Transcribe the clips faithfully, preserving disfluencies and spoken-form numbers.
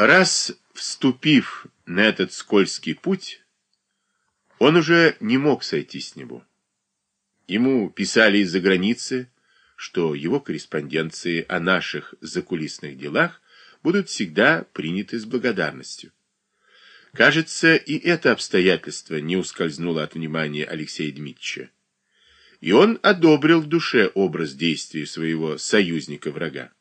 Раз вступив на этот скользкий путь, он уже не мог сойти с него. Ему писали из-за границы, что его корреспонденции о наших закулисных делах будут всегда приняты с благодарностью. Кажется, и это обстоятельство не ускользнуло от внимания Алексея Дмитриевича. И он одобрил в душе образ действий своего союзника-врага.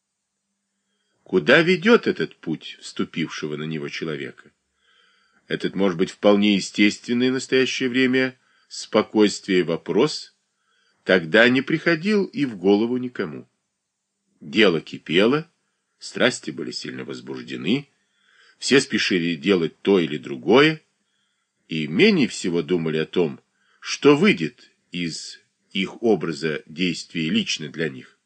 Куда ведет этот путь вступившего на него человека? Этот, может быть, вполне естественный в настоящее время спокойствие вопрос тогда не приходил и в голову никому. Дело кипело, страсти были сильно возбуждены, все спешили делать то или другое, и менее всего думали о том, что выйдет из их образа действий лично для них.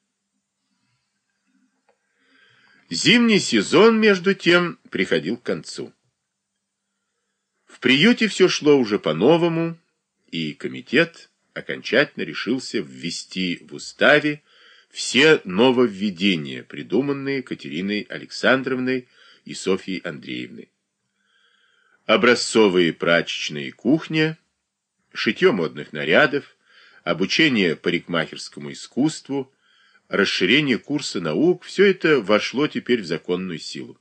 Зимний сезон, между тем, приходил к концу. В приюте все шло уже по-новому, и комитет окончательно решился ввести в уставе все нововведения, придуманные Катериной Александровной и Софьей Андреевной. Образцовые прачечные кухня, шитье модных нарядов, обучение парикмахерскому искусству, расширение курса наук — все это вошло теперь в законную силу.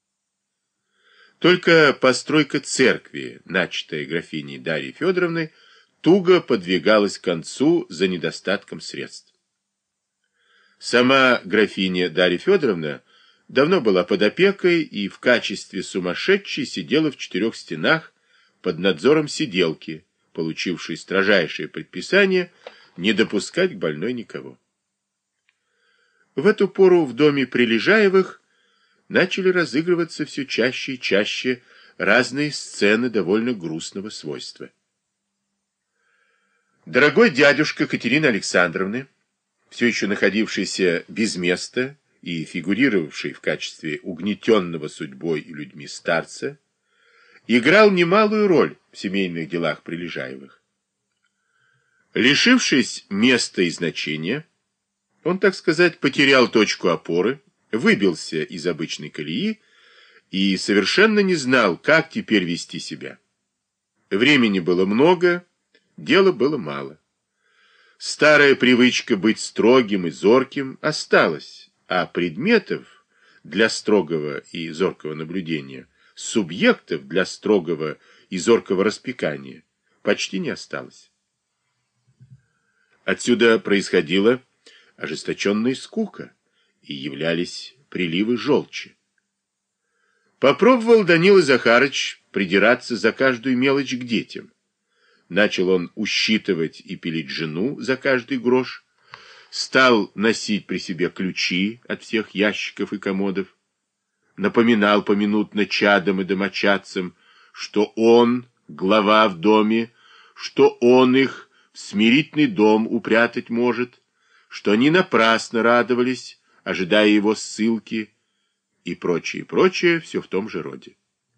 Только постройка церкви, начатая графиней Дарьей Федоровной, туго подвигалась к концу за недостатком средств. Сама графиня Дарья Федоровна давно была под опекой и в качестве сумасшедшей сидела в четырех стенах под надзором сиделки, получившей строжайшее предписание не допускать к больной никого. В эту пору в доме Прилежаевых начали разыгрываться все чаще и чаще разные сцены довольно грустного свойства. Дорогой дядюшка Катерины Александровны, все еще находившийся без места и фигурировавший в качестве угнетенного судьбой и людьми старца, играл немалую роль в семейных делах Прилежаевых. Лишившись места и значения, он, так сказать, потерял точку опоры, выбился из обычной колеи и совершенно не знал, как теперь вести себя. Времени было много, дела было мало. Старая привычка быть строгим и зорким осталась, а предметов для строгого и зоркого наблюдения, субъектов для строгого и зоркого распекания почти не осталось. Отсюда происходила ожесточенная скука, и являлись приливы желчи. Попробовал Данила Захарыч придираться за каждую мелочь к детям. Начал он ущитывать и пилить жену за каждый грош, стал носить при себе ключи от всех ящиков и комодов, напоминал поминутно чадам и домочадцам, что он глава в доме, что он их в смирительный дом упрятать может, что они напрасно радовались, ожидая его ссылки, и прочее, прочее, все в том же роде.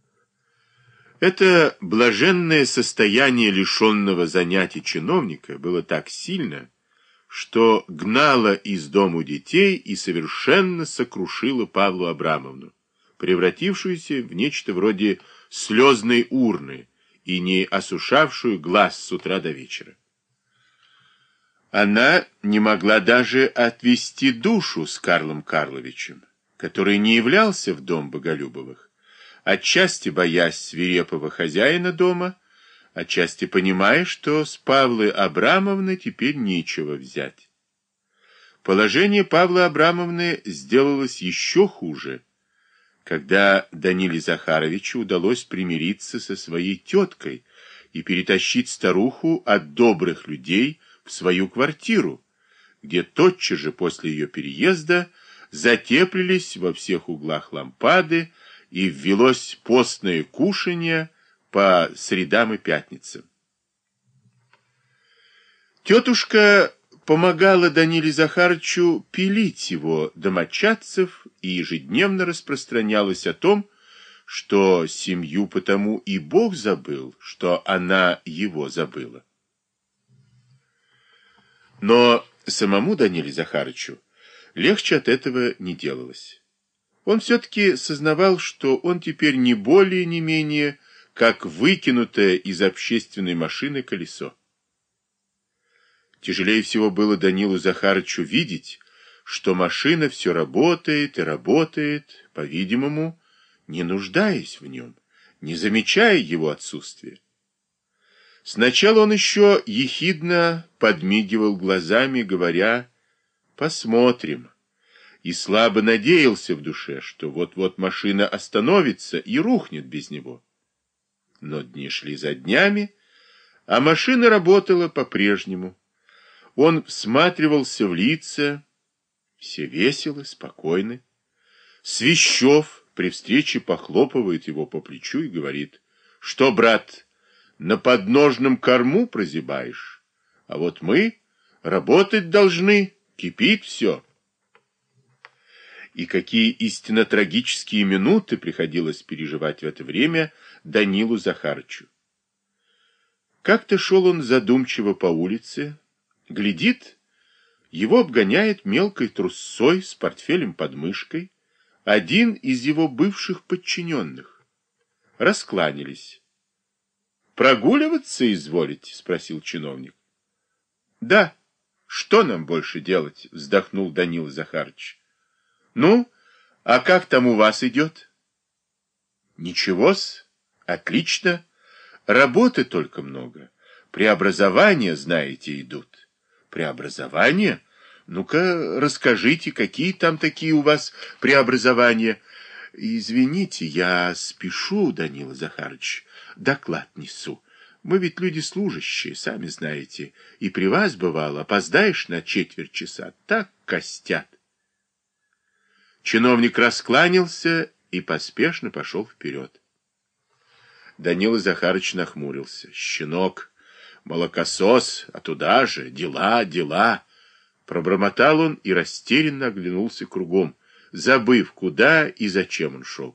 Это блаженное состояние лишенного занятий чиновника было так сильно, что гнало из дому детей и совершенно сокрушило Павлу Абрамовну, превратившуюся в нечто вроде слезной урны и не осушавшую глаз с утра до вечера. Она не могла даже отвести душу с Карлом Карловичем, который не являлся в дом Боголюбовых, отчасти боясь свирепого хозяина дома, отчасти понимая, что с Павлы Абрамовны теперь нечего взять. Положение Павлы Абрамовны сделалось еще хуже, когда Даниле Захаровичу удалось примириться со своей теткой и перетащить старуху от добрых людей в свою квартиру, где тотчас же после ее переезда затеплились во всех углах лампады и ввелось постное кушанье по средам и пятницам. Тетушка помогала Даниле Захарычу пилить его домочадцев и ежедневно распространялась о том, что семью потому и Бог забыл, что она его забыла. Но самому Даниле Захарычу легче от этого не делалось. Он все-таки сознавал, что он теперь не более, не менее, как выкинутое из общественной машины колесо. Тяжелее всего было Данилу Захарычу видеть, что машина все работает и работает, по-видимому, не нуждаясь в нем, не замечая его отсутствия. Сначала он еще ехидно подмигивал глазами, говоря «посмотрим», и слабо надеялся в душе, что вот-вот машина остановится и рухнет без него. Но дни шли за днями, а машина работала по-прежнему. Он всматривался в лица, все веселы, спокойны. Свищев при встрече похлопывает его по плечу и говорит: «Что, брат, на подножном корму прозябаешь? А вот мы работать должны, кипит все». И какие истинно трагические минуты приходилось переживать в это время Данилу Захарычу. Как-то шел он задумчиво по улице, глядит, его обгоняет мелкой трусцой с портфелем под мышкой один из его бывших подчиненных. Раскланялись. «Прогуливаться изволите?» — спросил чиновник. «Да. Что нам больше делать?» — вздохнул Данила Захарыч. «Ну, а как там у вас идет?» «Ничего-с, отлично. Работы только много. Преобразования, знаете, идут». «Преобразования? Ну-ка, расскажите, какие там такие у вас преобразования?» «Извините, я спешу, Данила Захарыч, доклад несу. Мы ведь люди служащие, сами знаете, и при вас, бывало, опоздаешь на четверть часа, так костят». Чиновник раскланялся и поспешно пошел вперед. Данила Захарыч нахмурился. «Щенок, молокосос, а туда же, дела, дела». Пробормотал он и растерянно оглянулся кругом, забыв, куда и зачем он шел.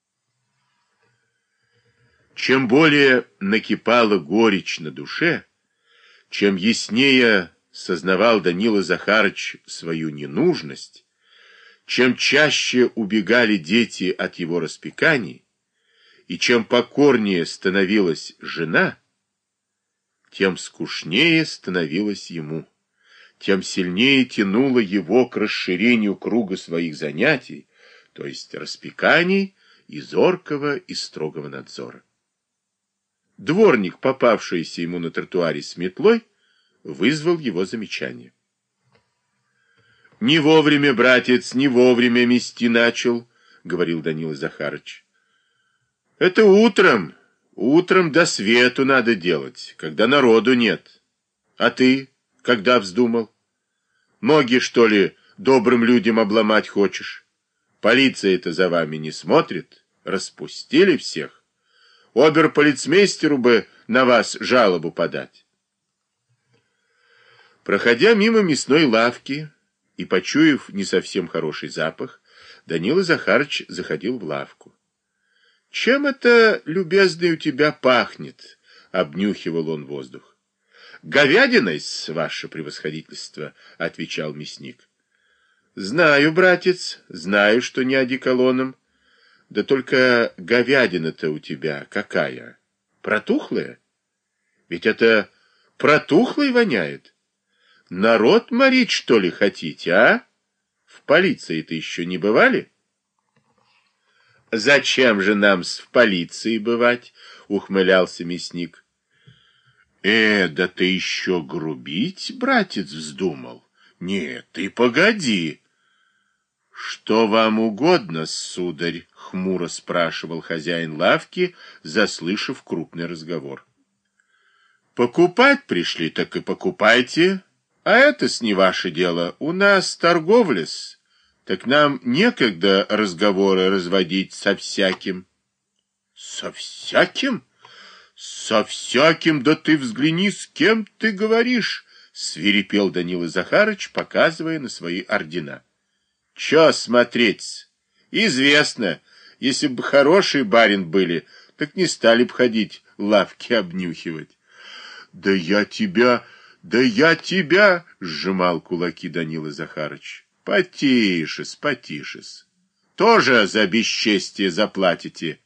Чем более накипала горечь на душе, чем яснее сознавал Данила Захарыч свою ненужность, чем чаще убегали дети от его распеканий, и чем покорнее становилась жена, тем скучнее становилось ему, тем сильнее тянуло его к расширению круга своих занятий, то есть распеканий и зоркого и строгого надзора. Дворник, попавшийся ему на тротуаре с метлой, вызвал его замечание. «Не вовремя, братец, не вовремя мести начал», — говорил Данила Захарыч. «Это утром, утром до свету надо делать, когда народу нет. А ты когда вздумал? Ноги, что ли, добрым людям обломать хочешь? Полиция-то за вами не смотрит, распустили всех. Обер-полицмейстеру бы на вас жалобу подать». Проходя мимо мясной лавки и почуяв не совсем хороший запах, Данила Захарыч заходил в лавку. «Чем это, любезный, у тебя пахнет?» — обнюхивал он воздух. «Говядиной, ваше превосходительство», — отвечал мясник. «Знаю, братец, знаю, что не одеколоном. Да только говядина-то у тебя какая? Протухлая? Ведь это протухлой воняет. Народ морить, что ли, хотите, а? В полиции-то еще не бывали?» «Зачем же нам в полиции бывать?» — ухмылялся мясник. «Э, да ты еще грубить, братец, вздумал? Нет, ты погоди». «Что вам угодно, сударь?» — хмуро спрашивал хозяин лавки, заслышав крупный разговор. «Покупать пришли, так и покупайте, а это-с не ваше дело. У нас торговля-с, так нам некогда разговоры разводить со всяким». «Со всяким? Со всяким? Да ты взгляни, с кем ты говоришь!» — свирепел Данила Захарыч, показывая на свои ордена. «Че смотреть? Известно, если бы хорошие барин были, так не стали бы ходить лавки обнюхивать». «Да я тебя, да я тебя!» — сжимал кулаки Данила Захарыч. «Потише-с, потише-с. тоже за бесчестие заплатите.